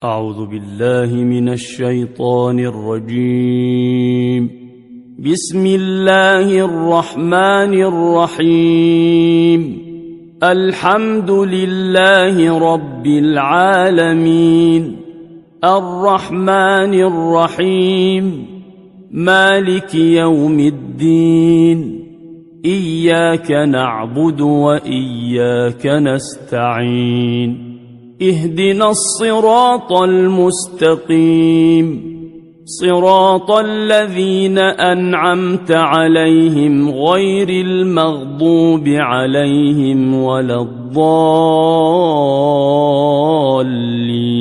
أعوذ بالله من الشيطان الرجيم. بسم الله الرحمن الرحيم. الحمد لله رب العالمين، الرحمن الرحيم، مالك يوم الدين، إياك نعبد وإياك نستعين، اهدنا الصراط المستقيم، صراط الذين أنعمت عليهم غير المغضوب عليهم ولا الضالين.